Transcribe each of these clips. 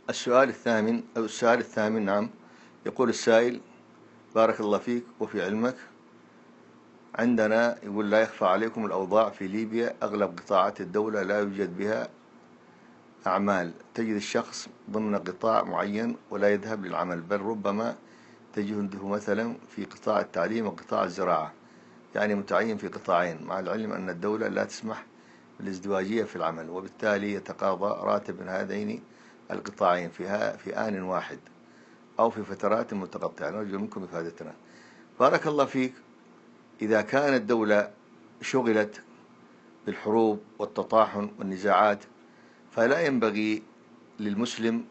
السؤال الثامن نعم. يقول السائل: بارك الله فيك وفي علمك، عندنا يقول لا يخفى عليكم الأوضاع في ليبيا، أغلب قطاعات الدولة لا يوجد بها أعمال، تجد الشخص ضمن قطاع معين ولا يذهب للعمل، بل ربما تجده مثلا في قطاع التعليم وقطاع الزراعة، يعني متعين في قطاعين، مع العلم أن الدولة لا تسمح بالازدواجية في العمل، وبالتالي يتقاضى راتب من هذين القطاعين في آن واحد أو في فترات متقطعة. نرجو منكم إفادتنا. بارك الله فيك. إذا كانت الدولة شغلت بالحروب والتطاحن والنزاعات، فلا ينبغي للمسلم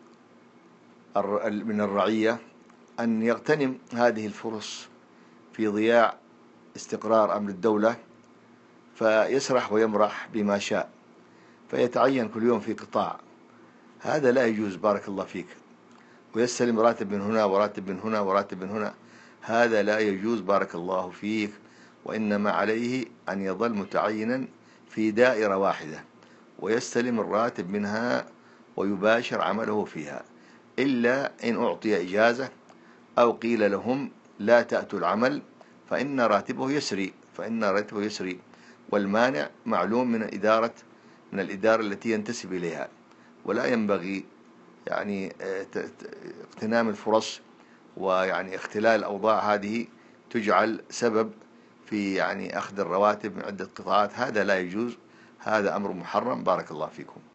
من الرعية أن يغتنم هذه الفرص في ضياع استقرار أمر الدولة، فيسرح ويمرح بما شاء، فيتعين كل يوم في قطاع. هذا لا يجوز بارك الله فيك، ويستلم راتب من هنا وراتب من هنا وراتب من هنا. هذا لا يجوز بارك الله فيك، وإنما عليه أن يظل متعينا في دائرة واحدة ويستلم الراتب منها ويباشر عمله فيها، إلا إن أعطي إجازة أو قيل لهم لا تأتوا العمل فإن راتبه يسري، والمانع معلوم من الإدارة التي ينتسب إليها. ولا ينبغي يعني اغتنام الفرص ويعني اختلال الأوضاع هذه تجعل سبب في يعني أخذ الرواتب من عدة قطاعات. هذا لا يجوز، هذا أمر محرم. بارك الله فيكم.